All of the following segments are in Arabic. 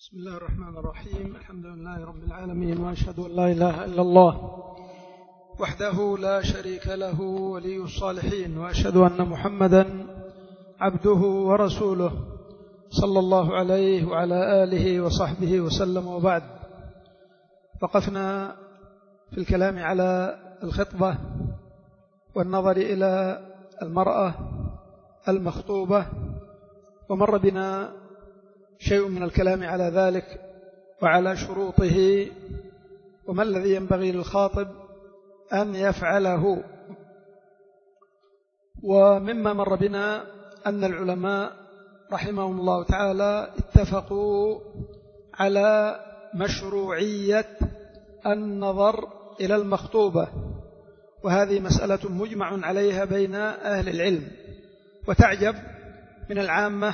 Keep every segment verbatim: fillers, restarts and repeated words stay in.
بسم الله الرحمن الرحيم. الحمد لله رب العالمين، وأشهد أن لا إله إلا الله وحده لا شريك له ولي الصالحين، وأشهد أن محمدا عبده ورسوله صلى الله عليه وعلى آله وصحبه وسلم. وبعد، وقفنا في الكلام على الخطبة والنظر إلى المرأة المخطوبة، ومر بنا شيء من الكلام على ذلك وعلى شروطه وما الذي ينبغي للخاطب أن يفعله. ومما مر بنا أن العلماء رحمهم الله تعالى اتفقوا على مشروعية النظر إلى المخطوبة، وهذه مسألة مجمع عليها بين أهل العلم. وتعجب من العامة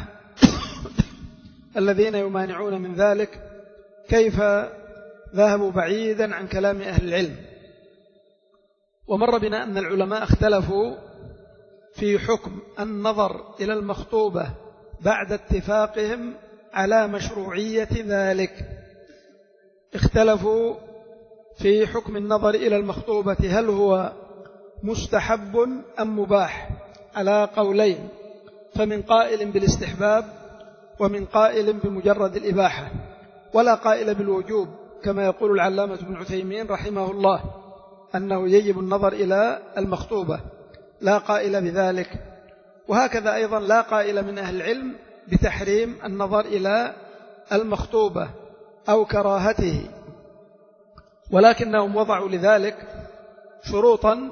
الذين يمانعون من ذلك كيف ذهبوا بعيدا عن كلام أهل العلم. ومر بنا أن العلماء اختلفوا في حكم النظر إلى المخطوبة بعد اتفاقهم على مشروعية ذلك. اختلفوا في حكم النظر إلى المخطوبة، هل هو مستحب أم مباح، على قولين، فمن قائل بالاستحباب ومن قائل بمجرد الإباحة، ولا قائل بالوجوب كما يقول العلامة ابن عثيمين رحمه الله أنه يجب النظر إلى المخطوبة، لا قائل بذلك. وهكذا أيضا لا قائل من أهل العلم بتحريم النظر إلى المخطوبة أو كراهته، ولكنهم وضعوا لذلك شروطا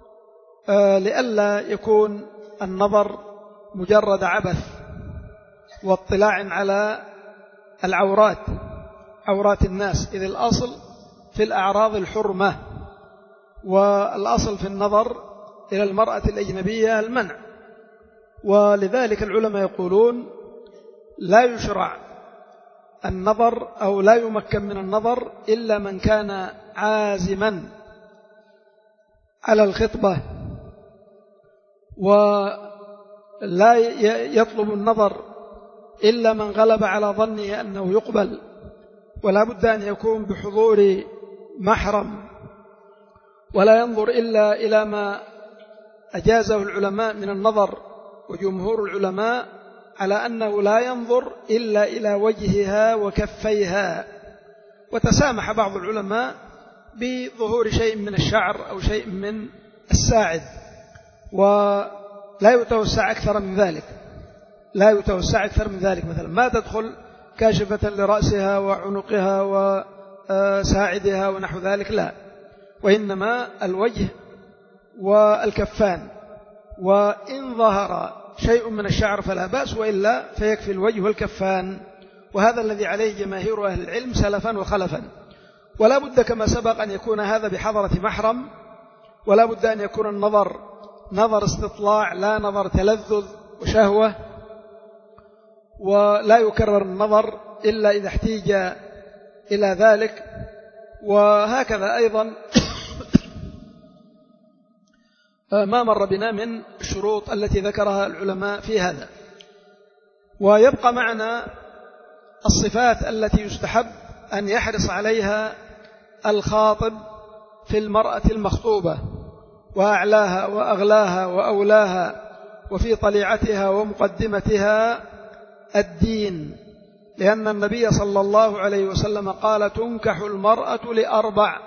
لئلا يكون النظر مجرد عبث واطلاع على العورات، عورات الناس، إذ الأصل في الأعراض الحرمة، والأصل في النظر إلى المرأة الأجنبية المنع. ولذلك العلماء يقولون لا يشرع النظر أو لا يمكن من النظر إلا من كان عازما على الخطبة، ولا يطلب النظر إلا من غلب على ظنه أنه يقبل، ولا بد أن يكون بحضور محرم، ولا ينظر إلا إلى ما أجازه العلماء من النظر، وجمهور العلماء على أنه لا ينظر إلا إلى وجهها وكفيها. وتسامح بعض العلماء بظهور شيء من الشعر أو شيء من الساعد، ولا يتوسع أكثر من ذلك، لا يتوسع أكثر من ذلك. مثلا ما تدخل كاشفة لرأسها وعنقها وساعدها ونحو ذلك، لا، وإنما الوجه والكفان، وإن ظهر شيء من الشعر فلا بأس، وإلا فيكفي الوجه والكفان. وهذا الذي عليه جماهير أهل العلم سلفا وخلفا. ولا بد كما سبق أن يكون هذا بحضرة محرم، ولا بد أن يكون النظر نظر استطلاع لا نظر تلذذ وشهوة، ولا يكرر النظر إلا إذا احتيج إلى ذلك. وهكذا أيضا ما مر بنا من الشروط التي ذكرها العلماء في هذا. ويبقى معنا الصفات التي يستحب أن يحرص عليها الخاطب في المرأة المخطوبة، وأعلاها وأغلاها وأولاها، وفي طليعتها ومقدمتها الدين، لأن النبي صلى الله عليه وسلم قال: تنكح المرأة لأربع: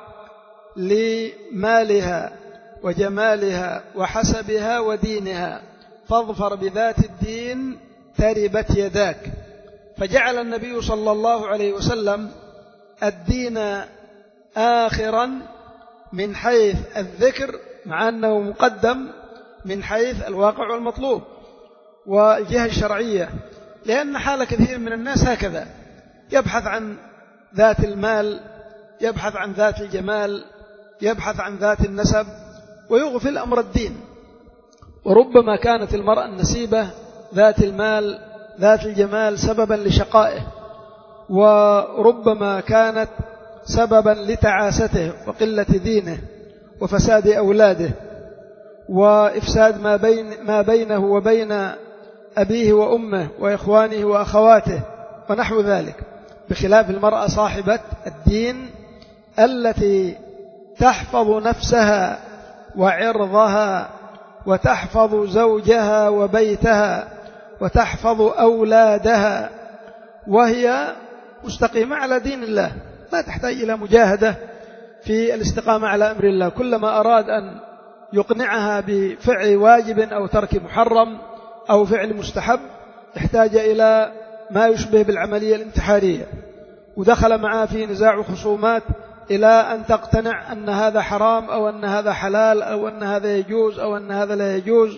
لمالها وجمالها وحسبها ودينها، فاظفر بذات الدين تربت يداك. فجعل النبي صلى الله عليه وسلم الدين آخرا من حيث الذكر، مع أنه مقدم من حيث الواقع والمطلوب والجهة الشرعية، لأن حال كثير من الناس هكذا، يبحث عن ذات المال، يبحث عن ذات الجمال، يبحث عن ذات النسب، ويغفل أمر الدين. وربما كانت المرأة النسيبة ذات المال ذات الجمال سببا لشقائه، وربما كانت سببا لتعاسته وقلة دينه وفساد أولاده وإفساد ما بين ما بينه وبين أبيه وأمه وإخوانه وأخواته ونحو ذلك. بخلاف المرأة صاحبة الدين التي تحفظ نفسها وعرضها وتحفظ زوجها وبيتها وتحفظ أولادها، وهي مستقيمة على دين الله، لا تحتاج إلى مجاهدة في الاستقامة على أمر الله. كلما أراد أن يقنعها بفعل واجب أو ترك محرم أو فعل مستحب احتاج إلى ما يشبه بالعملية الانتحارية، ودخل معها في نزاع وخصومات إلى أن تقتنع أن هذا حرام أو أن هذا حلال أو أن هذا يجوز أو أن هذا لا يجوز.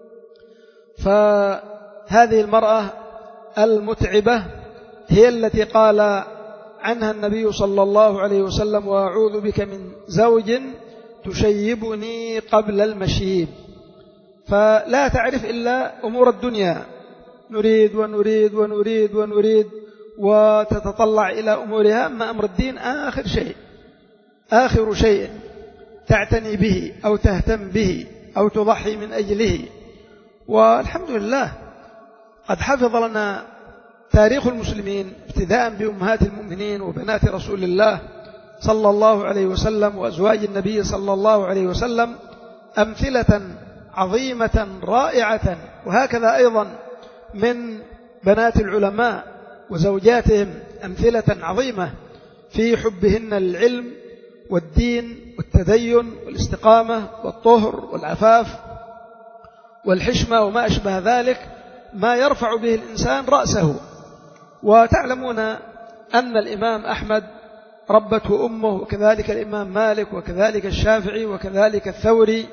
فهذه المرأة المتعبة هي التي قال عنها النبي صلى الله عليه وسلم: وأعوذ بك من زوج تشيبني قبل المشيب. فلا تعرف إلا أمور الدنيا، نريد ونريد ونريد ونريد وتتطلع إلى أمورها، أما أمر الدين آخر شيء آخر شيء تعتني به أو تهتم به أو تضحي من أجله. والحمد لله قد حفظ لنا تاريخ المسلمين ابتداء بأمهات المؤمنين وبنات رسول الله صلى الله عليه وسلم وأزواج النبي صلى الله عليه وسلم أمثلة عظيمة رائعة، وهكذا أيضا من بنات العلماء وزوجاتهم أمثلة عظيمة في حبهن للعلم والدين والتدين والاستقامة والطهر والعفاف والحشمة وما أشبه ذلك، ما يرفع به الإنسان رأسه. وتعلمون أن الإمام أحمد ربته أمه، وكذلك الإمام مالك، وكذلك الشافعي، وكذلك الثوري،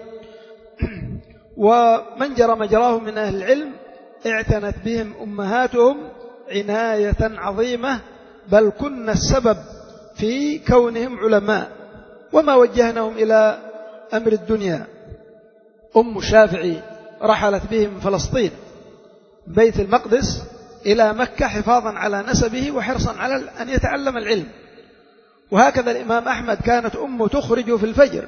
ومن جرى مجراه من أهل العلم اعتنت بهم أمهاتهم عناية عظيمة، بل كنا السبب في كونهم علماء وما وجهناهم إلى أمر الدنيا. أم الشافعي رحلت بهم من فلسطين بيت المقدس إلى مكة حفاظا على نسبه وحرصا على أن يتعلم العلم. وهكذا الإمام أحمد كانت أمه تخرجه في الفجر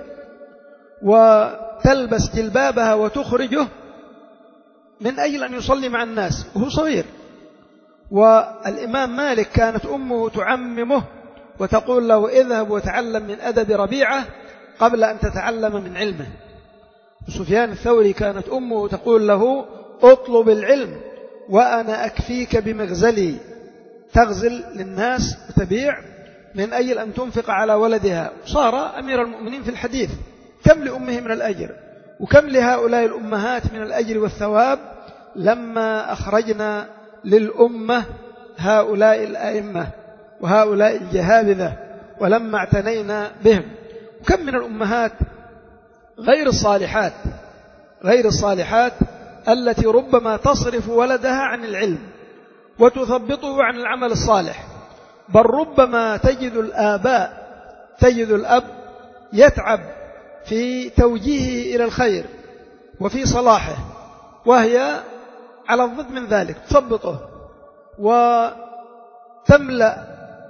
وتلبس جلبابها وتخرجه من أجل أن يصلي مع الناس وهو صغير. والإمام مالك كانت أمه تعممه وتقول له: اذهب وتعلم من أدب ربيعة قبل أن تتعلم من علمه. سفيان الثوري كانت أمه تقول له: اطلب العلم وأنا أكفيك بمغزلي، تغزل للناس وتبيع من أجل أن تنفق على ولدها. صار أمير المؤمنين في الحديث. كم لأمه من الأجر، وكم لهؤلاء الأمهات من الأجر والثواب لما أخرجنا للأمة هؤلاء الأئمة وهؤلاء الجهابذة ولما اعتنينا بهم. وكم من الأمهات غير الصالحات غير الصالحات التي ربما تصرف ولدها عن العلم وتثبطه عن العمل الصالح، بل ربما تجد الآباء تجد الأب يتعب في توجيهه إلى الخير وفي صلاحه، وهي على الضد من ذلك تثبطه وتملأ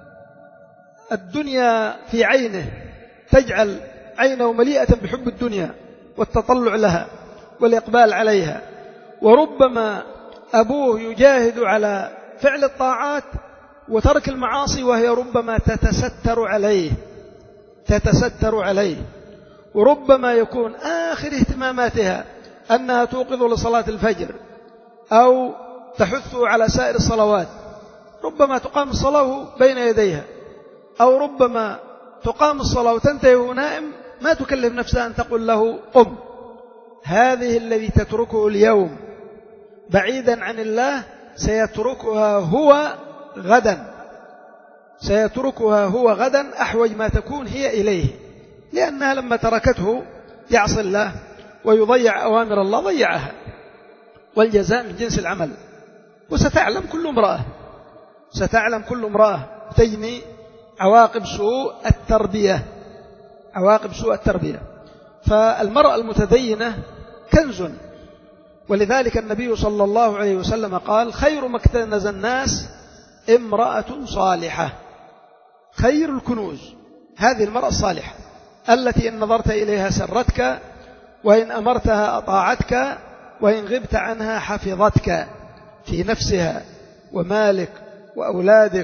الدنيا في عينه، تجعل عينه مليئة بحب الدنيا والتطلع لها والإقبال عليها. وربما أبوه يجاهد على فعل الطاعات وترك المعاصي وهي ربما تتستر عليه تتستر عليه وربما يكون آخر اهتماماتها أنها توقظ لصلاة الفجر أو تحث على سائر الصلوات. ربما تقام الصلاة بين يديها، أو ربما تقام الصلاة وتنتهي وهو نائم، ما تكلف نفسها أن تقول له قم. هذه الذي تتركه اليوم بعيدا عن الله سيتركها هو غدا سيتركها هو غدا أحوج ما تكون هي إليه، لأنها لما تركته يعصي الله ويضيع أوامر الله ضيعها، والجزاء من جنس العمل. وستعلم كل امرأة ستعلم كل امرأة تجني عواقب سوء التربية عواقب سوء التربية. فالمرأة المتدينة كنز، ولذلك النبي صلى الله عليه وسلم قال: خير ما اكتنز الناس امرأة صالحة. خير الكنوز هذه المرأة الصالحة التي إن نظرت إليها سرتك، وإن أمرتها أطاعتك، وإن غبت عنها حفظتك في نفسها ومالك وأولادك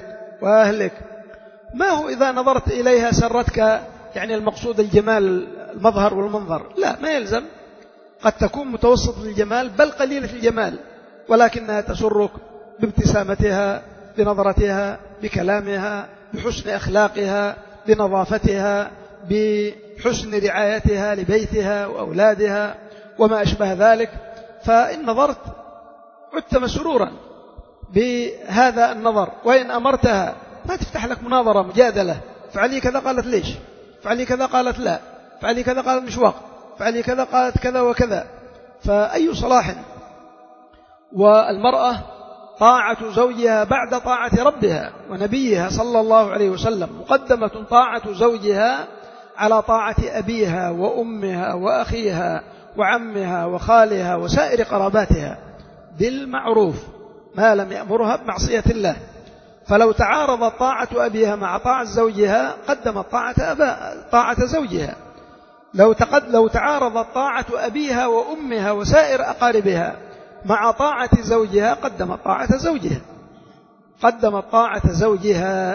وأهلك. ما هو إذا نظرت إليها سرتك يعني المقصود الجمال المظهر والمنظر، لا، ما يلزم. قد تكون متوسط الجمال بل قليلة الجمال، ولكنها تسرك بابتسامتها، بنظرتها، بكلامها، بحسن أخلاقها، بنظافتها، بحسن رعايتها لبيتها وأولادها وما أشبه ذلك. فإن نظرت عدت مسرورا بهذا النظر. وإن أمرتها ما تفتح لك مناظرة مجادلة، فعلي كذا قالت ليش، فعلي كذا قالت لا، فعلي كذا قالت مش وقت، فعلي كذا قالت كذا وكذا. فأي صلاح. والمرأة طاعة زوجها بعد طاعة ربها ونبيها صلى الله عليه وسلم، مقدمة طاعة زوجها على طاعة أبيها وأمها وأخيها وعمها وخالها وسائر قراباتها بالمعروف ما لم يأمرها بمعصية الله. فلو تعارضت طاعة أبيها مع طاعة زوجها قدمت طاعة أبا طاعة زوجها. لو تقد لو تعارضت طاعة أبيها وأمها وسائر أقاربها مع طاعة زوجها قدمت طاعة زوجها قدمت طاعة زوجها.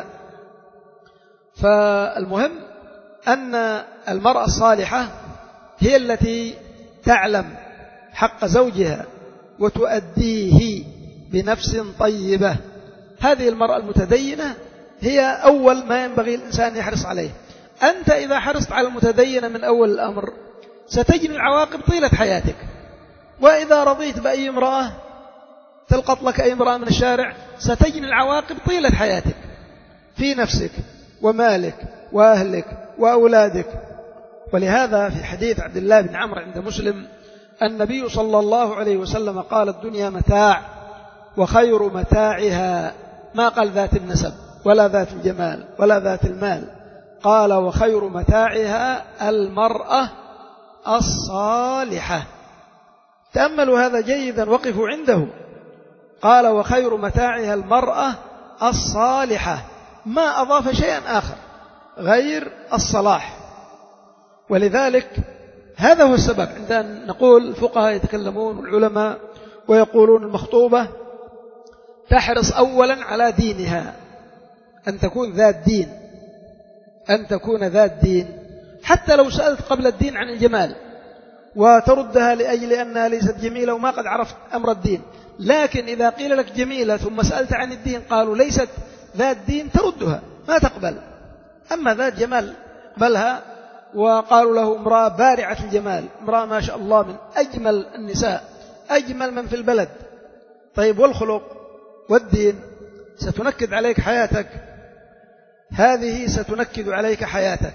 فالمهم أن المرأة الصالحة هي التي تعلم حق زوجها وتؤديه بنفس طيبة. هذه المرأة المتدينة هي أول ما ينبغي الإنسان يحرص عليه. أنت إذا حرصت على المتدينة من أول الأمر ستجني العواقب طيلة حياتك. وإذا رضيت بأي امرأة تلقط لك أي امرأة من الشارع ستجني العواقب طيلة حياتك في نفسك ومالك وأهلك وأولادك. ولهذا في حديث عبد الله بن عمرو عند مسلم النبي صلى الله عليه وسلم قال: الدنيا متاع وخير متاعها، ما قال ذات النسب ولا ذات الجمال ولا ذات المال، قال: وخير متاعها المرأة الصالحة. تأملوا هذا جيدا، وقفوا عنده. قال: وخير متاعها المرأة الصالحة، ما أضاف شيئا آخر غير الصلاح. ولذلك هذا هو السبب عندما نقول الفقهاء يتكلمون والعلماء ويقولون المخطوبة تحرص أولا على دينها، أن تكون ذات دين، أن تكون ذات دين، حتى لو سألت قبل الدين عن الجمال وتردها لأجل أنها ليست جميلة وما قد عرفت أمر الدين. لكن إذا قيل لك جميلة ثم سألت عن الدين قالوا ليست ذات دين تردها، ما تقبل. أما ذات جمال قبلها. وقالوا له امرأة بارعة الجمال، امرأة ما شاء الله من أجمل النساء، أجمل من في البلد. طيب والخلق والدين ستنكد عليك حياتك، هذه ستنكد عليك حياتك.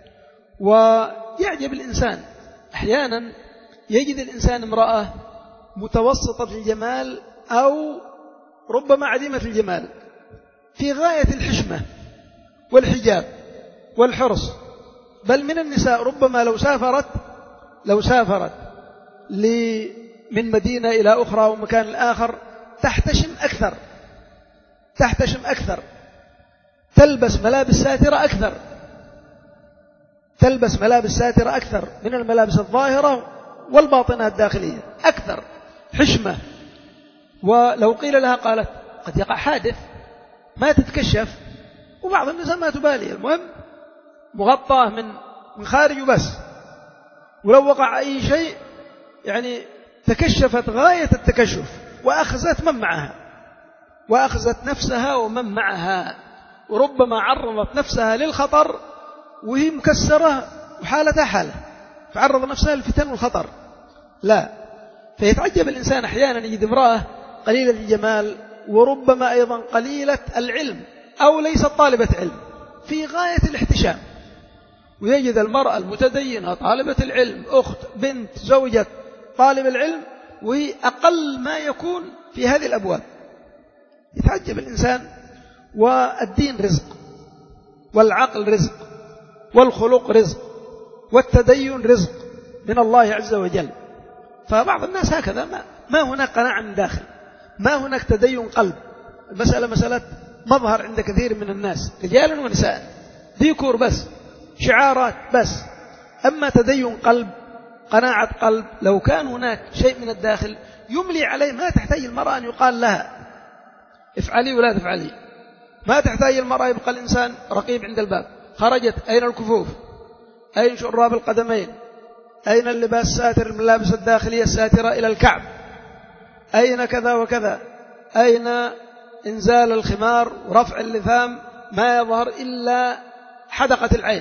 ويعجب الإنسان أحيانا يجد الإنسان امرأة متوسطة الجمال أو ربما عديمة الجمال في غاية الحشمة والحجاب والحرص. بل من النساء ربما لو سافرت لو سافرت من مدينة إلى أخرى ومكان آخر تحتشم أكثر تحتشم أكثر تلبس ملابس ساترة أكثر تلبس ملابس ساترة أكثر من الملابس الظاهرة والباطنة الداخلية، أكثر حشمة. ولو قيل لها قالت قد يقع حادث، ما تتكشف. وبعض النساء ما تبالي، المهم مغطاه من من خارج وبس، ولو وقع أي شيء يعني تكشفت غاية التكشف وأخذت من معها وأخذت نفسها ومن معها، وربما عرضت نفسها للخطر وهي مكسرة وحالتها حالة، تعرض نفسها للفتن والخطر. لا، فيتعجب الإنسان أحيانا يجد امرأة قليلة الجمال وربما أيضا قليلة العلم أو ليست طالبة علم في غاية الاحتشام، ويجد المرأة المتدينة طالبة العلم، أخت بنت زوجة طالب العلم، وهي أقل ما يكون في هذه الأبواب. يتعجب الإنسان. والدين رزق، والعقل رزق، والخلق رزق، والتدين رزق من الله عز وجل. فبعض الناس هكذا، ما, ما هناك قناعة من داخل، ما هناك تدين قلب. المسألة مسألة مظهر عند كثير من الناس رجالا ونساء، ديكور بس، شعارات بس. أما تدين قلب، قناعة قلب، لو كان هناك شيء من الداخل يملي عليه، ما تحتاج المرأة أن يقال لها افعلي ولا تفعلي، ما تحتاج المرأة يبقى الإنسان رقيب عند الباب. خرجت، أين الكفوف؟ أين شراب القدمين؟ أين اللباس الساتر، الملابس الداخلية الساترة إلى الكعب؟ أين كذا وكذا؟ أين إنزال الخمار ورفع اللثام ما يظهر إلا حدقة العين؟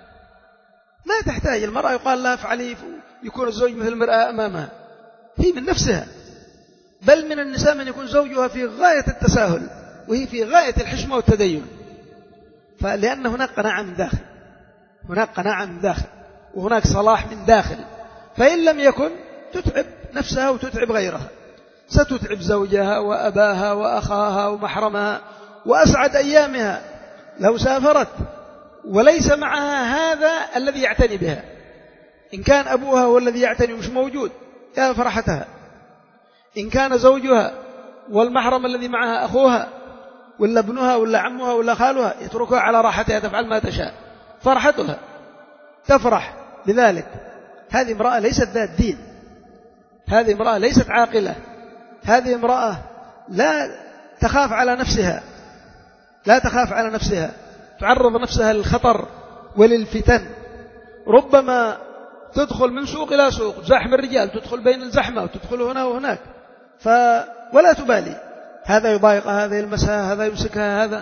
ما تحتاج المرأة يقال لها افعلي، يكون الزوج مثل المرآة أمامها. هي من نفسها. بل من النساء من يكون زوجها في غاية التساهل وهي في غاية الحشمة والتدين، فلأن هناك قناعة من داخل، هناك قناعة من داخل وهناك صلاح من داخل. فإن لم يكن تتعب نفسها وتتعب غيرها، ستتعب زوجها وأباها وأخاها ومحرمها. وأسعد أيامها لو سافرت وليس معها هذا الذي يعتني بها. إن كان أبوها هو الذي يعتني مش موجود يا فرحتها. إن كان زوجها والمحرم الذي معها أخوها ولا ابنها ولا عمها ولا خالها يتركها على راحتها تفعل ما تشاء، فرحتها تفرح بذلك. هذه امرأة ليست ذات دين، هذه امرأة ليست عاقلة، هذه امرأة لا تخاف على نفسها، لا تخاف على نفسها، تعرض نفسها للخطر وللفتن. ربما تدخل من سوق إلى سوق، زحم الرجال، تدخل بين الزحمة وتدخل هنا وهناك، ف... ولا تبالي، هذا يضايقها، هذا يلمسها، هذا يمسكها، هذا،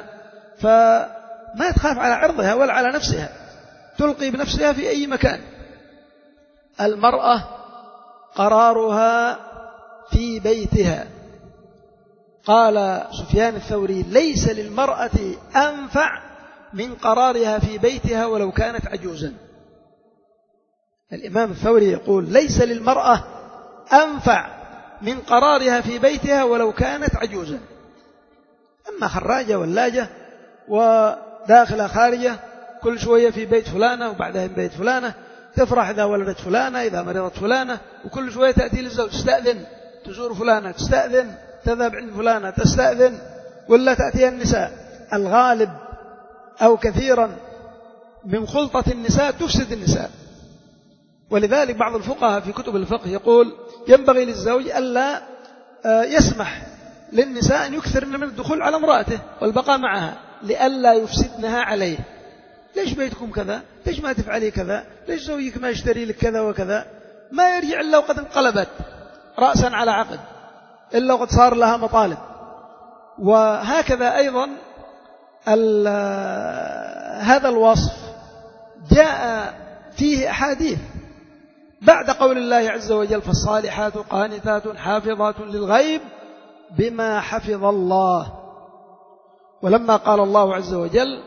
فما تخاف على عرضها ولا على نفسها، تلقي بنفسها في أي مكان. المرأة قرارها في بيتها. قال سفيان الثوري: ليس للمرأة أنفع من قرارها في بيتها ولو كانت عجوزا. الإمام الثوري يقول: ليس للمرأة أنفع من قرارها في بيتها ولو كانت عجوزا. أما خراجة ولاجة وداخلة خارجة، كل شوية في بيت فلانة وبعدها في بيت فلانة، تفرح إذا ولدت فلانة، إذا مرضت فلانة، وكل شوية تأتي للزوج تستأذن، تزور فلانة تستأذن، تذهب عند فلانة تستأذن، ولا تأتي النساء. الغالب أو كثيرا من خلطة النساء تفسد النساء. ولذلك بعض الفقهاء في كتب الفقه يقول: ينبغي للزوج ألا يسمح للنساء أن يكثرن من الدخول على امرأته والبقاء معها لئلا يفسدنها عليه. ليش بيتكم كذا؟ ليش ما تفعلي كذا؟ ليش زوجك ما يشتري لك كذا وكذا؟ ما يرجع إلا وقد انقلبت رأسا على عقد، إلا وقد صار لها مطالب. وهكذا أيضا هذا الوصف جاء فيه أحاديث بعد قول الله عز وجل: فالصالحات قانتات حافظات للغيب بما حفظ الله. ولما قال الله عز وجل: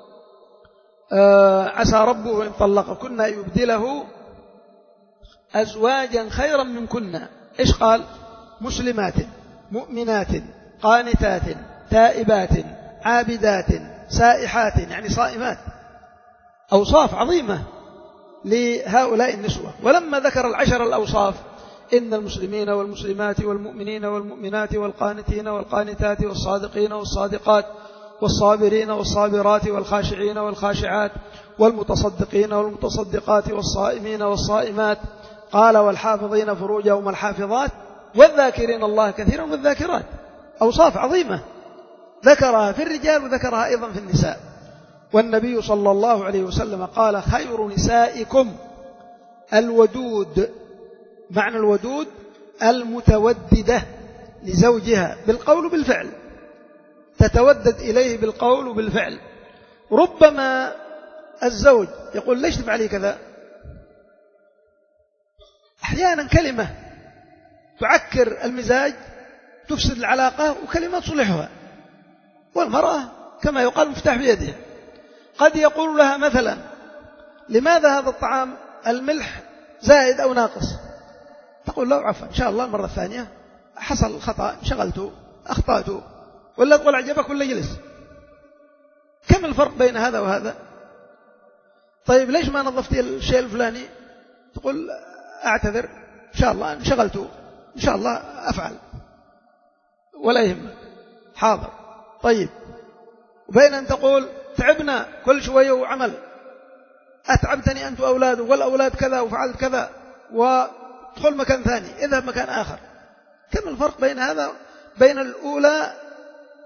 آه عسى ربه إن طلقكن يبدله أزواجا خيرا منكن، إيش قال؟ مسلمات مؤمنات قانتات تائبات عابدات سائحات، يعني صائمات. أوصاف عظيمة لهؤلاء النسوة. ولما ذكر العشر الأوصاف: إن المسلمين والمسلمات والمؤمنين والمؤمنات والقانتين والقانتات والصادقين والصادقات والصابرين والصابرات والخاشعين والخاشعات والمتصدقين والمتصدقات والصائمين والصائمات، قال: والحافظين فروجهم الحافظات والذاكرين الله كثيرا والذاكرات. أوصاف عظيمة ذكرها في الرجال وذكرها أيضا في النساء. والنبي صلى الله عليه وسلم قال: خير نسائكم الودود. معنى الودود المتوددة لزوجها بالقول وبالفعل، تتودد إليه بالقول وبالفعل. ربما الزوج يقول: ليش تفعلي كذا؟ أحيانا كلمة تعكر المزاج تفسد العلاقة، وكلمة تصلحها. والمرأة كما يقال مفتاح بيدها. قد يقول لها مثلا: لماذا هذا الطعام الملح زائد أو ناقص؟ تقول له: عفوا إن شاء الله المرة الثانية حصل خطأ، انشغلت أخطأت. ولا تقول: أعجبك ولا جلس. كم الفرق بين هذا وهذا؟ طيب ليش ما نظفتي الشيء الفلاني؟ تقول: أعتذر إن شاء الله انشغلت، إن شاء الله أفعل، ولا يهمك، حاضر. طيب. وبين أن تقول: تعبنا كل شوية وعمل، أتعبتني أنت وأولاده والأولاد كذا وفعلت كذا، وادخل مكان ثاني، اذهب مكان آخر. كم الفرق بين هذا بين الأولى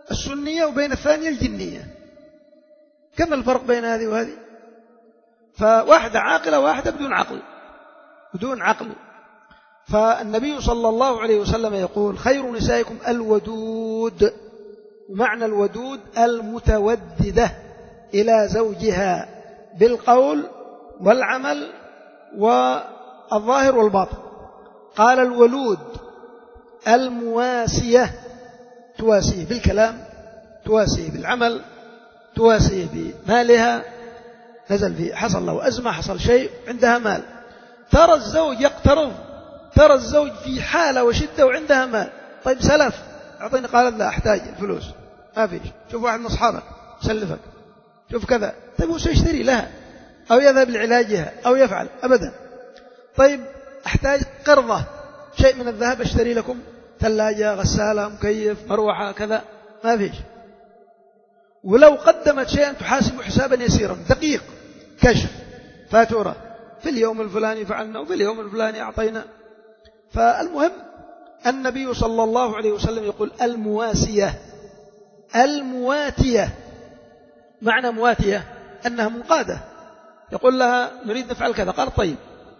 السنية وبين الثانية الجنية. كم الفرق بين هذه وهذه؟ فواحدة عاقلة واحدة بدون عقل بدون عقل. فالنبي صلى الله عليه وسلم يقول خير نسائكم الودود، معنى الودود المتوددة إلى زوجها بالقول والعمل والظاهر والباطن. قال الولود المواسية، تواسيه بالكلام، تواسيه بالعمل، تواسيه بمالها، نزل فيه حصل له أزمة، حصل شيء عندها مال، ترى الزوج يقترض، ترى الزوج في حالة وشدة وعندها مال، طيب سلف أعطيني، قالت لا أحتاج الفلوس، ما فيش، شوف واحد من أصحابك سلفك، شوف كذا، طيب هو سيشتري لها أو يذهب لعلاجها أو يفعل أبدا. طيب أحتاج قرضة، شيء من الذهب أشتري لكم ثلاجة، غسالة، مكيف، مروحة، كذا، ما فيش. ولو قدمت شيئا تحاسب حسابا يسيرا دقيق، كشف فاتورة، في اليوم الفلاني فعلنا وفي اليوم الفلاني أعطينا. فالمهم النبي صلى الله عليه وسلم يقول المواسية المواتية. معنى مواتية أنها منقادة، يقول لها نريد نفعل كذا، قال طيب،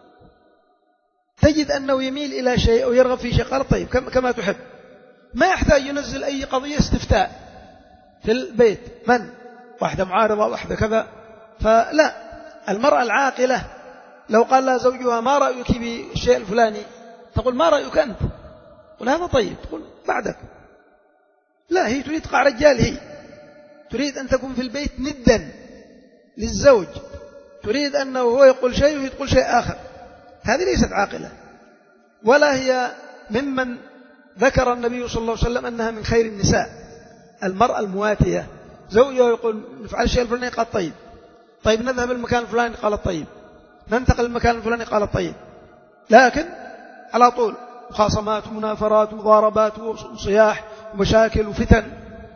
تجد أنه يميل إلى شيء أو يرغب في شيء، قال طيب كما تحب، ما يحتاج ينزل أي قضية استفتاء في البيت، من واحدة معارضة واحدة كذا. فلا، المرأة العاقلة لو قال لها زوجها ما رأيك بالشيء الفلاني، تقول ما رأيك أنت، تقول هذا طيب، تقول بعدك. لا، هي تريد تقع رجال، هي تريد أن تكون في البيت ندا للزوج، تريد أنه هو يقول شيء وهي تقول شيء آخر. هذه ليست عاقلة، ولا هي ممن ذكر النبي صلى الله عليه وسلم أنها من خير النساء. المرأة المواتية، زوجها يقول نفعل الشيء الفلاني، قال طيب، طيب نذهب المكان الفلاني، قال طيب، ننتقل المكان الفلاني، قال طيب. لكن على طول مخاصمات ومنافرات ومضاربات وصياح ومشاكل وفتن،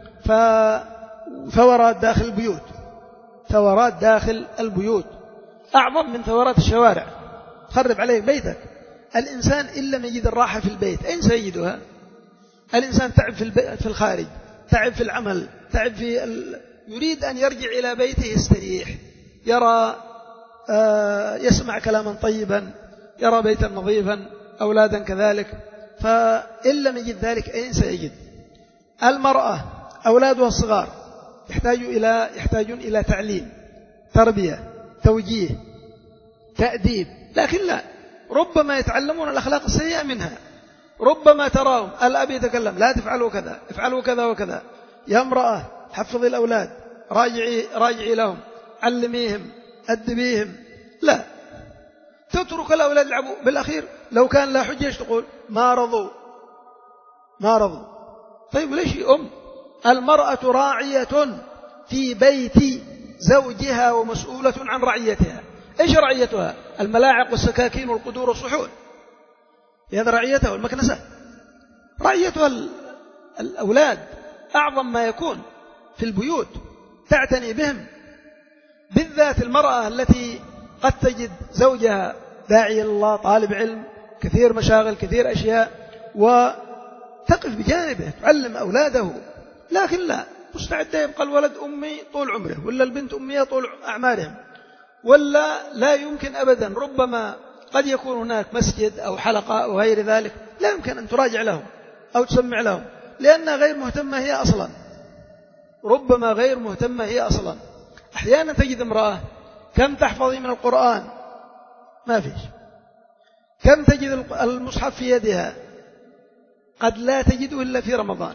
فثورات داخل البيوت، ثورات داخل البيوت أعظم من ثورات الشوارع، تخرب عليه بيتك. الإنسان إن لم يجد الراحة في البيت أين سيجدها؟ الإنسان تعب في, في الخارج، تعب في العمل، تعب في ال... يريد أن يرجع إلى بيته يستريح، يرى آه يسمع كلاما طيبا، يرى بيتا نظيفا، أولادا كذلك. فإن لم يجد ذلك أين سيجد؟ المرأة أولادها الصغار يحتاجون إلى يحتاجون إلى تعليم، تربية، توجيه، تأديب، لكن لا، ربما يتعلمون الأخلاق السيئة منها. ربما تراهم الأب يتكلم لا تفعلوا كذا، افعلوا كذا وكذا، يا امرأة حفظي الأولاد، راجعي, راجعي لهم، علميهم، أدبيهم، لا، تترك الأولاد يلعبوا. بالأخير لو كان لا حجة تقول ما رضوا ما رضوا. طيب ليش أم؟ المرأة راعية في بيت زوجها ومسؤولة عن رعيتها. إيش رعيتها؟ الملاعق والسكاكين والقدور والصحون، هذا رعيتها، والمكنسة. رعيتها الأولاد أعظم ما يكون في البيوت، تعتني بهم، بالذات المرأة التي قد تجد زوجها داعي الله، طالب علم، كثير مشاغل، كثير أشياء، وتقف بجانبه تعلم أولاده. لكن لا، مستعدة يبقى الولد أمي طول عمره، ولا البنت أمية طول أعمارهم، ولا لا يمكن أبدا. ربما قد يكون هناك مسجد أو حلقة أو غير ذلك، لا يمكن أن تراجع لهم أو تسمع لهم، لأنها غير مهتمة هي أصلا، ربما غير مهتمة هي أصلا. أحيانا تجد امرأة كم تحفظي من القرآن؟ ما فيش. كم تجد المصحف في يدها؟ قد لا تجده إلا في رمضان.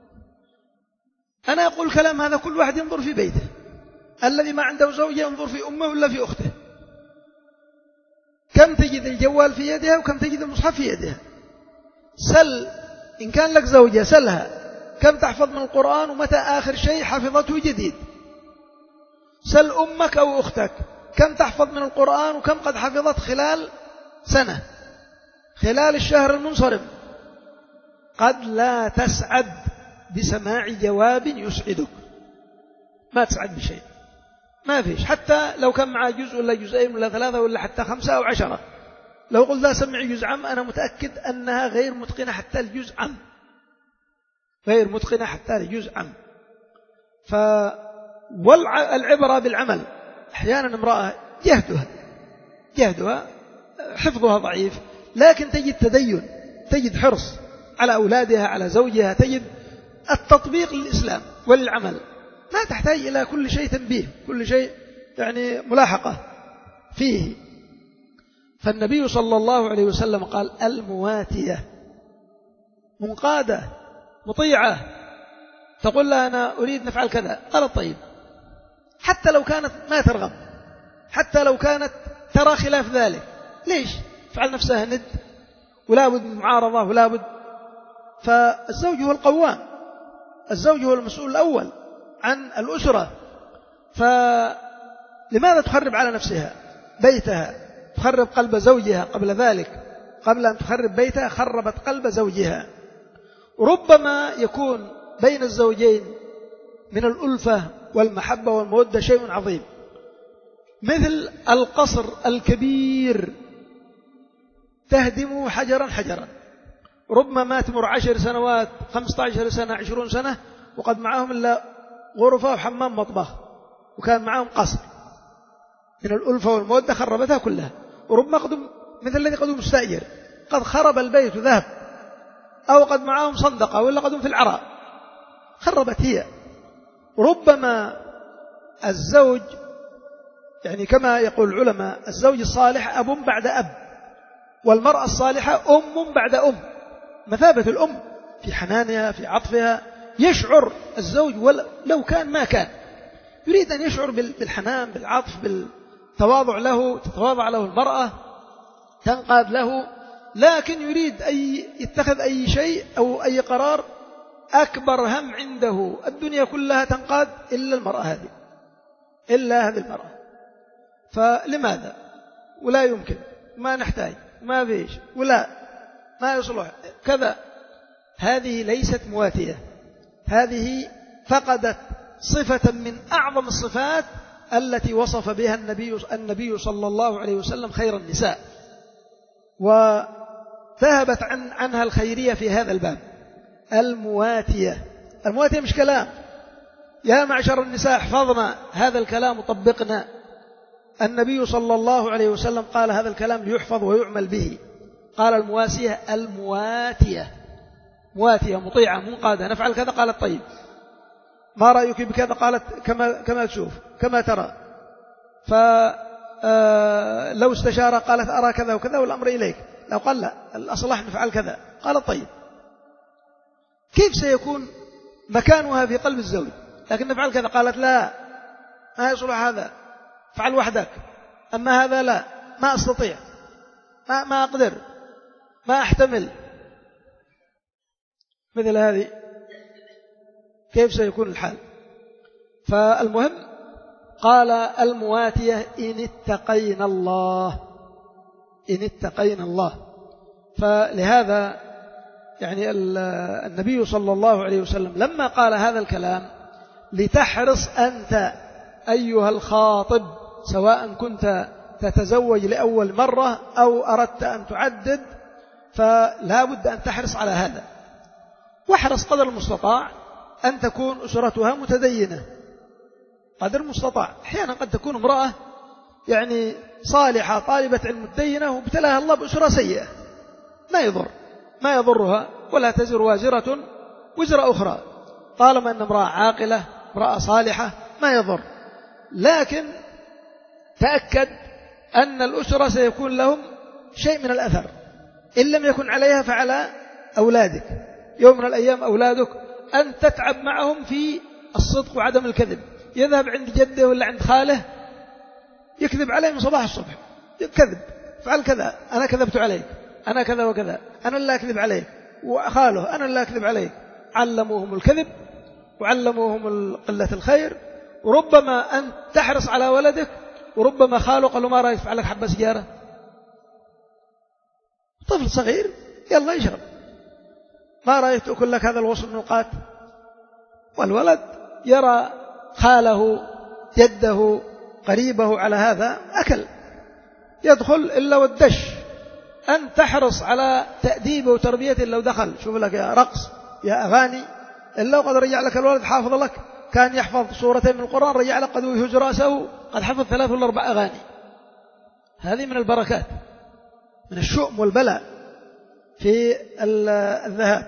أنا أقول كلام هذا كل واحد ينظر في بيته، الذي ما عنده زوجة ينظر في أمه ولا في أخته. كم تجد الجوال في يدها وكم تجد المصحف في يدها؟ سل إن كان لك زوجة، سلها كم تحفظ من القرآن ومتى آخر شيء حفظته جديد. سل أمك أو أختك كم تحفظ من القرآن وكم قد حفظت خلال سنة، خلال الشهر المنصرم. قد لا تسعد بسماع جواب يسعدك، ما تسعد بشيء، ما فيش. حتى لو كان معها جزء ولا جزئين ولا ثلاثة ولا حتى خمسة أو عشرة، لو قلت لا سمعي جزء عام، أنا متأكد أنها غير متقنة حتى الجزء عام، غير متقنة حتى يجوز عم. والعبرة بالعمل. أحيانا امرأة جهدها جهدها حفظها ضعيف، لكن تجد تدين، تجد حرص على أولادها، على زوجها، تجد التطبيق للإسلام وللعمل، ما تحتاج إلى كل شيء تنبيه، كل شيء يعني ملاحقة فيه. فالنبي صلى الله عليه وسلم قال المواتية، منقادة مطيعة، تقول لها أنا أريد نفعل كذا، قالت طيب، حتى لو كانت ما ترغب، حتى لو كانت ترى خلاف ذلك، ليش؟ فعل نفسها ند ولا بد من معارضة ولا بد. فالزوج هو القوام، الزوج هو المسؤول الأول عن الأسرة، فلماذا تخرب على نفسها بيتها؟ تخرب قلب زوجها قبل ذلك، قبل أن تخرب بيتها خربت قلب زوجها. ربما يكون بين الزوجين من الألفة والمحبة والمودة شيء عظيم، مثل القصر الكبير تهدم حجرا حجرا، ربما ما تمر عشر سنوات، خمسة عشر سنة، عشرون سنة، وقد معهم إلا غرفة وحمام مطبخ، وكان معهم قصر من الألفة والمودة خربتها كلها. وربما قدم مثل الذي قدم مستأجر قد خرب البيت ذهب، أو قد معهم صندقة ولا قدم في العراء خربت هي. ربما الزوج يعني كما يقول العلماء الزوج الصالح أب بعد أب، والمرأة الصالحة أم بعد أم، مثابة الأم في حنانها في عطفها. يشعر الزوج ولو كان ما كان يريد أن يشعر بالحنان بالعطف بالتواضع له، تتواضع له المرأة، تنقاد له، لكن يريد أن يتخذ أي شيء أو أي قرار، أكبر هم عنده الدنيا كلها تنقاد إلا المرأة هذه، إلا هذه المرأة. فلماذا؟ ولا يمكن، ما نحتاج، ما فيش، ولا ما يصلح كذا. هذه ليست مواتية، هذه فقدت صفة من أعظم الصفات التي وصف بها النبي النبي صلى الله عليه وسلم خير النساء، وذهبت عن عنها الخيرية في هذا الباب. المواتية، المواتية مش كلام، يا معشر النساء احفظنا هذا الكلام وطبقنا. النبي صلى الله عليه وسلم قال هذا الكلام ليحفظ ويعمل به. قال المواسية المواتية، مواتية مطيعة منقادة، نفعل كذا قالت طيب، ما رأيك بكذا قالت كما كما تشوف كما ترى، فلو استشار قالت أرى كذا وكذا والأمر إليك، لو قال لا الأصلح نفعل كذا قالت طيب. كيف سيكون مكانها في قلب الزوج؟ لكن نفعل كذا قالت لا ما يصلح هذا، فعل وحدك، أما هذا لا ما أستطيع، ما, ما أقدر، ما أحتمل. مثل هذه كيف سيكون الحال؟ فالمهم قال المواتية إن اتقينا الله، إن اتقينا الله. فلهذا يعني النبي صلى الله عليه وسلم لما قال هذا الكلام لتحرص أنت أيها الخاطب، سواء كنت تتزوج لأول مرة أو أردت أن تعدد، فلا بد أن تحرص على هذا، واحرص قدر المستطاع أن تكون أسرتها متدينة قدر المستطاع. أحيانا قد تكون امرأة يعني صالحة طالبة علم متدينة وابتلاها الله بأسرة سيئة، ما يضر، ما يضرها، ولا تزر وازرة وزر أخرى، طالما أن امرأة عاقلة امرأة صالحة ما يضر. لكن تأكد أن الأسرة سيكون لهم شيء من الأثر، إن لم يكن عليها فعلى أولادك. يوم من الأيام أولادك أن تتعب معهم في الصدق وعدم الكذب، يذهب عند جده ولا عند خاله يكذب عليه من صباح الصبح، يكذب فعل كذا، أنا كذبت عليك، أنا كذا وكذا، أنا لا أكذب عليك، وخاله أنا لا أكذب عليك. علموهم الكذب وعلموهم قلة الخير. وربما أن تحرص على ولدك، وربما خاله قالوا ما رأيك فعلك حبة سجارة، طفل صغير يلا يشرب، ما رأيك تأكل لك هذا الوصل نقاط، والولد يرى خاله جده قريبه على هذا أكل، يدخل إلا والدش. أن تحرص على تأديبه وتربيته. لو دخل شوف لك يا رقص يا أغاني إلا وقد رجع لك الولد حافظ لك، كان يحفظ سورتين من القرآن رجع لك قد يهج رأسه قد حفظ ثلاث ولا أربع أغاني. هذه من البركات، من الشؤم والبلاء في الذهاب.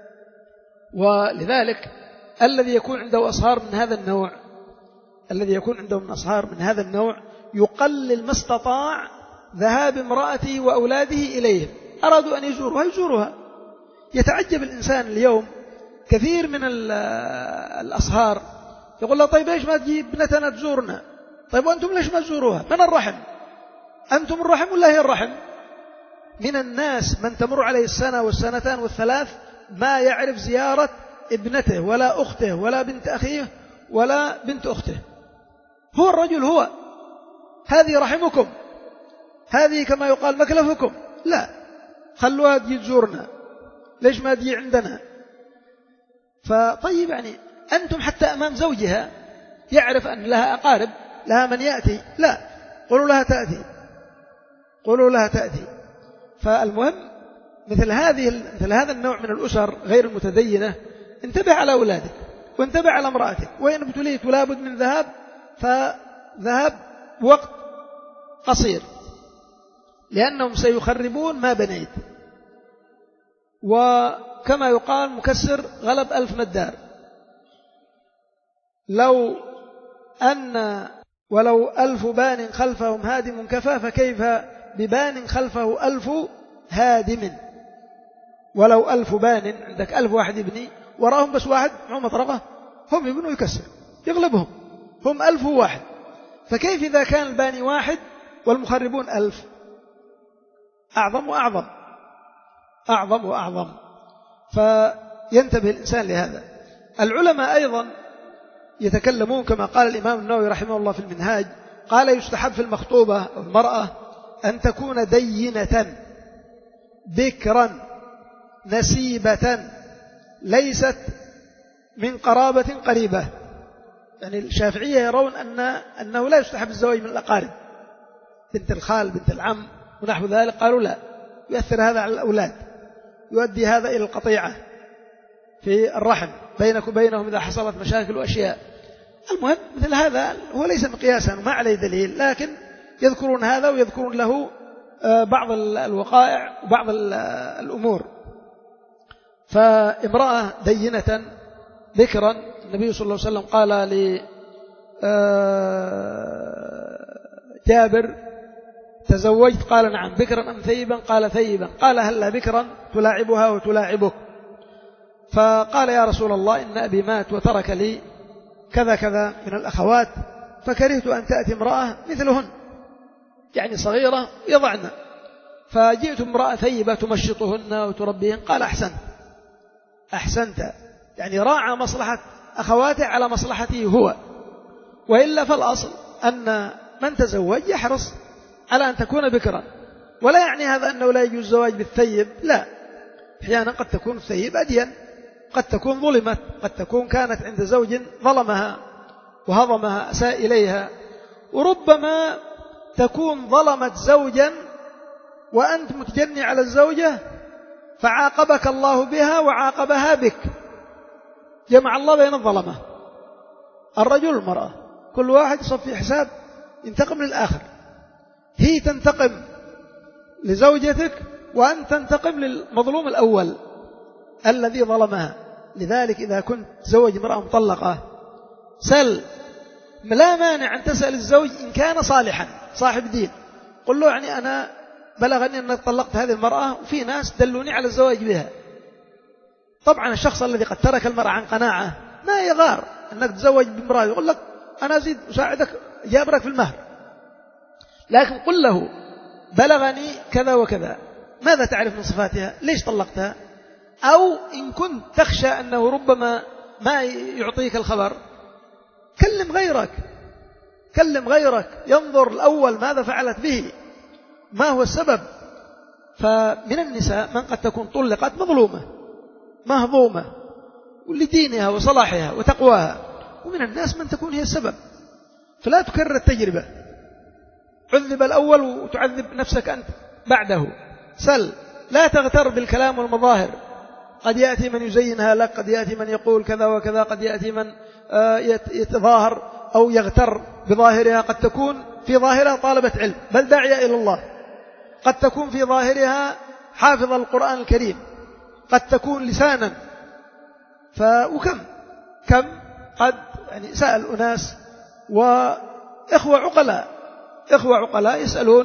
ولذلك الذي يكون عنده أصهار من هذا النوع الذي يكون عنده من أصهار من هذا النوع يقلل ما استطاع ذهاب امرأته وأولاده إليهم، أرادوا أن يزوروها يزوروها. يتعجب الإنسان اليوم كثير من الأصهار يقول له طيب ليش ما تجيب ابنتنا تزورنا؟ طيب وأنتم ليش ما تزوروها؟ من الرحم؟ أنتم الرحم ولا هي الرحم؟ من الناس من تمر عليه السنة والسنتان والثلاث ما يعرف زيارة ابنته ولا أخته ولا بنت أخيه ولا بنت أخته. هو الرجل هو هذه رحمكم، هذه كما يقال مكلفكم، لا خلوها تجي تزورنا، ليش ما تجي عندنا؟ فطيب يعني أنتم حتى أمام زوجها يعرف أن لها أقارب، لها من يأتي، لا قولوا لها تأتي، قولوا لها تأتي. فالمهم مثل هذه مثل هذا النوع من الأسر غير المتدينة انتبه على أولادك وانتبه على امرأتك، وإن ابتليت ولا بد من ذهاب فذهاب وقت قصير، لأنهم سيخربون ما بنيت. وكما يقال مكسر غلب ألف ندار. لو أن ولو ألف بان خلفهم هادم كفى، فكيف ببان خلفه ألف هادم؟ ولو ألف بان، عندك ألف واحد يبني وراهم بس واحد معه مطرقة، هم يبنوا يكسر يغلبهم، هم ألف واحد، فكيف إذا كان الباني واحد والمخربون ألف؟ أعظم وأعظم أعظم وأعظم. فينتبه الإنسان لهذا. العلماء أيضا يتكلمون كما قال الإمام النووي رحمه الله في المنهاج، قال يستحب في المخطوبة أو المرأة أن تكون دينة بكرا نسيبة ليست من قرابة قريبة. يعني الشافعية يرون أن أنه لا يستحب الزواج من الأقارب، بنت الخال بنت العم ونحو ذلك، قالوا لا، يؤثر هذا على الأولاد، يؤدي هذا إلى القطيعة في الرحم بينك وبينهم إذا حصلت مشاكل وأشياء. المهم مثل هذا هو ليس مقياسا وما عليه دليل، لكن يذكرون هذا ويذكرون له بعض الوقائع وبعض الأمور. فامرأة دينة ذكرا، النبي صلى الله عليه وسلم قال لجابر تزوجت؟ قال نعم. بكرا أم ثيبا؟ قال ثيبا. قال هلا بكرا تلاعبها وتلاعبك؟ فقال يا رسول الله إن أبي مات وترك لي كذا كذا من الأخوات، فكرهت أن تأتي امرأة مثلهن يعني صغيرة يضعن، فجئت امرأة ثيبة تمشطهن وتربيهن. قال أحسنت أحسنت، يعني راعى مصلحة أخواته على مصلحته هو. وإلا فالأصل أن من تزوج يحرص على أن تكون بكرا، ولا يعني هذا أنه لا يجوز الزواج بالثيب، لا، أحيانا قد تكون الثيب أدين، قد تكون ظلمت، قد تكون كانت عند زوج ظلمها وهضمها أساء إليها، وربما تكون ظلمت زوجا وأنت متجني على الزوجة فعاقبك الله بها وعاقبها بك، جمع الله بين الظلمة، الرجل والمرأة، كل واحد يصفي حساب ينتقم للآخر، هي تنتقم لزوجتك وأنت تنتقم للمظلوم الأول الذي ظلمها. لذلك إذا كنت تزوج امرأة مطلقة سل، لا مانع أن تسأل الزوج إن كان صالحا صاحب دين، قل له يعني أنا بلغني أنك طلقت هذه المرأة وفي ناس دلوني على الزواج بها. طبعا الشخص الذي قد ترك المرأة عن قناعة ما يغار أنك تزوج بامرأة، يقول لك أنا أزيد أساعدك جابرك في المهر، لكن قل له بلغني كذا وكذا، ماذا تعرف من صفاتها؟ ليش طلقتها؟ أو إن كنت تخشى أنه ربما ما يعطيك الخبر، كلم غيرك كلم غيرك ينظر الأول ماذا فعلت به، ما هو السبب. فمن النساء من قد تكون طلقت مظلومة مهضومة لدينها وصلاحها وتقواها، ومن الناس من تكون هي السبب، فلا تكرر التجربة، عذب الأول وتعذب نفسك أنت بعده. سل، لا تغتر بالكلام والمظاهر، قد يأتي من يزينها لك، قد يأتي من يقول كذا وكذا، قد يأتي من يتظاهر أو يغتر بظاهرها، قد تكون في ظاهرها طالبة علم بل داعية إلى الله، قد تكون في ظاهرها حافظ القرآن الكريم، قد تكون لسانا. وكم كم قد يعني سأل أناس وإخوة عقلاء إخوة عقلاء يسألون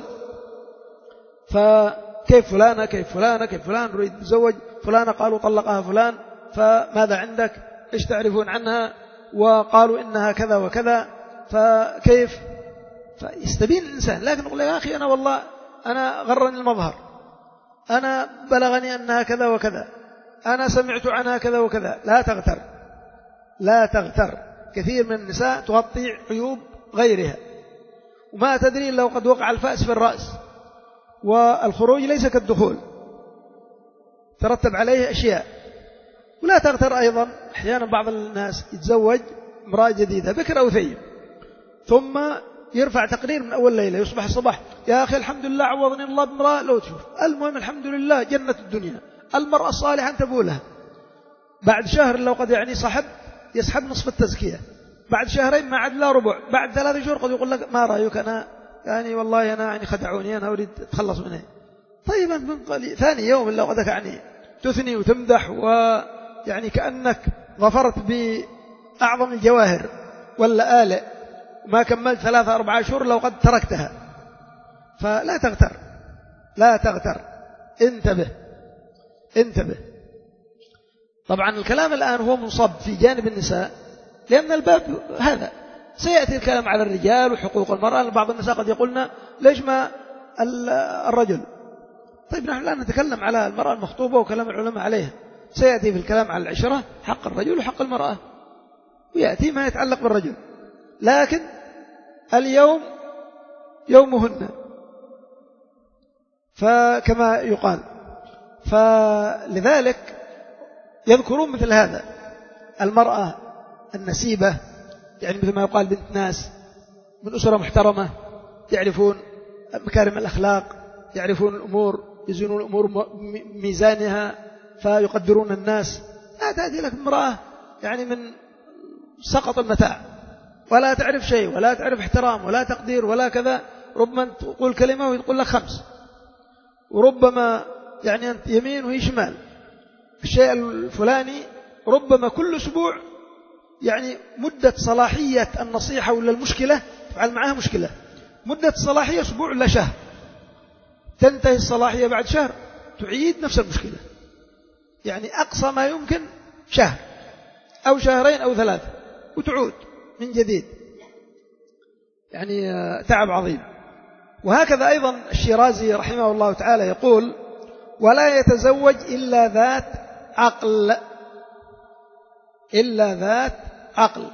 فكيف فلانة كيف فلانة كيف فلان نريد نتزوج فلانة، قالوا طلقها فلان، فماذا عندك إيش تعرفون عنها، وقالوا إنها كذا وكذا، فكيف فيستبين الإنسان. لكن نقول يا أخي أنا والله أنا غرني المظهر، أنا بلغني أنها كذا وكذا، أنا سمعت عنها كذا وكذا. لا تغتر لا تغتر. كثير من النساء تغطي عيوب غيرها وما تدري لو قد وقع الفأس في الرأس، والخروج ليس كالدخول ترتب عليه أشياء. ولا تغتر أيضا. أحيانا بعض الناس يتزوج امرأة جديدة بكر أو ثيب ثم يرفع تقرير من أول ليلة، يصبح الصباح يا أخي الحمد لله عوضني الله بامرأة لو تشوف، المهم الحمد لله جنة الدنيا، المرأة الصالحة تبولها. بعد شهر لو قد يعني صحب يسحب نصف التزكية، بعد شهرين ما عاد لا ربع، بعد ثلاثة شهور قد يقول لك ما رأيك أنا يعني والله أنا يعني خدعوني أنا أريد أتخلص منه. طيب أنت من قليل ثاني يوم لو قدك يعني تثني وتمدح ويعني كأنك ظفرت بأعظم الجواهر ولا آلئ، ما كملت ثلاثة أربعة شهور لو قد تركتها. فلا تغتر لا تغتر. انتبه انتبه. طبعا الكلام الآن هو منصب في جانب النساء لأن الباب هذا سيأتي الكلام على الرجال وحقوق المرأة. بعض النساء قد يقولنا ليش ما الرجل. طيب نحن لا نتكلم على المرأة المخطوبة وكلام العلماء عليها، سيأتي في الكلام على العشرة حق الرجل وحق المرأة، ويأتي ما يتعلق بالرجل. لكن اليوم يومهن فكما يقال، فلذلك يذكرون مثل هذا. المرأة النسيبة يعني مثل ما يقال بنت ناس من أسرة محترمة، يعرفون مكارم الأخلاق، يعرفون الأمور، يزنون الأمور ميزانها فيقدرون الناس. لا تأتي لك امرأة يعني من سقط المتاع ولا تعرف شيء ولا تعرف احترام ولا تقدير ولا كذا، ربما تقول كلمة ويقول لك خمس، وربما يعني أنت يمين وهي شمال. الشيء الفلاني ربما كل أسبوع يعني مدة صلاحية النصيحة ولا المشكلة تفعل معها مشكلة، مدة صلاحية أسبوع ولا شهر، تنتهي الصلاحية بعد شهر تعيد نفس المشكلة. يعني أقصى ما يمكن شهر أو شهرين أو ثلاثة وتعود من جديد، يعني تعب عظيم. وهكذا أيضا الشيرازي رحمه الله تعالى يقول ولا يتزوج إلا ذات عقل إلا ذات عقل،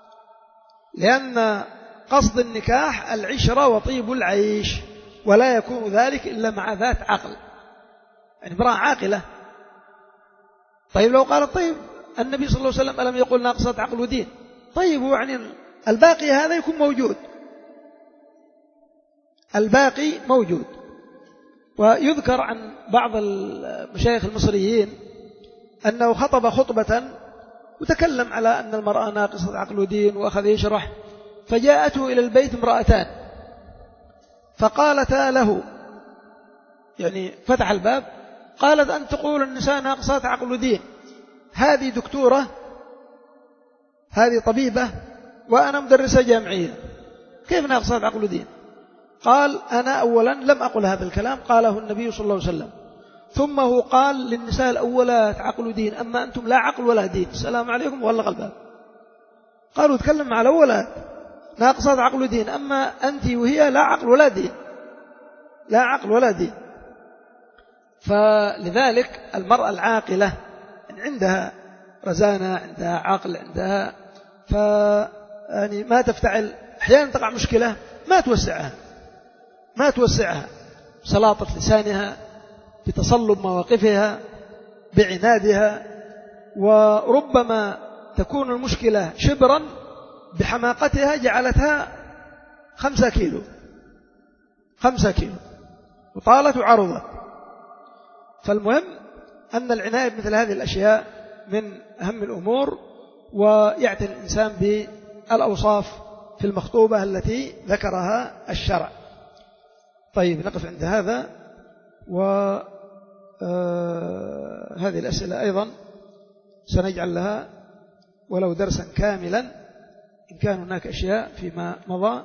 لأن قصد النكاح العشرة وطيب العيش، ولا يكون ذلك إلا مع ذات عقل، يعني امرأة عاقلة. طيب لو قالت طيب النبي صلى الله عليه وسلم ألم يقول ناقصة عقل ودين؟ طيب يعني الباقي هذا يكون موجود، الباقي موجود. ويذكر عن بعض المشايخ المصريين أنه خطب خطبة وتكلم على أن المرأة ناقصة عقل ودين وأخذ يشرح، فجاءته إلى البيت امرأتان فقالتا له، يعني فتح الباب قالت أن تقول النساء ناقصات عقل ودين، هذه دكتورة هذه طبيبة وأنا مدرسة جامعية، كيف ناقصات عقل ودين؟ قال أنا أولا لم أقل هذا الكلام، قاله النبي صلى الله عليه وسلم، ثم هو قال للنساء الأولات عقل ودين، أما أنتم لا عقل ولا دين، السلام عليكم وغلق الباب. قالوا تكلم مع الأولات ناقصات عقل ودين، أما أنت وهي لا عقل ولا دين، لا عقل ولا دين. فلذلك المرأة العاقلة عندها رزانة، عندها عقل، عندها ف يعني ما تفتعل. أحيانا تقع مشكلة ما توسعها ما توسعها بسلاطة لسانها، بتصلب مواقفها، بعنادها، وربما تكون المشكلة شبرا بحماقتها جعلتها خمسة كيلو خمسة كيلو وطالت وعرضت. فالمهم أن العناية بمثل هذه الأشياء من أهم الأمور، ويعتني الإنسان بالأوصاف في المخطوبة التي ذكرها الشرع. طيب نقف عند هذا، وهذه الأسئلة أيضا سنجعل لها ولو درسا كاملا إن كان هناك أشياء فيما مضى،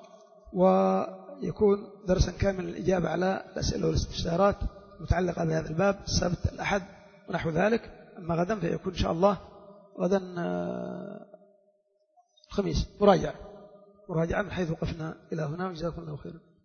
ويكون درسا كاملا الإجابة على الأسئلة والاستفسارات متعلقة بهذا الباب السبت الأحد ونحو ذلك. أما غدا فيكون إن شاء الله غدا الخميس مراجعة مراجعة من حيث وقفنا إلى هنا، وجزاكم الله خيرا.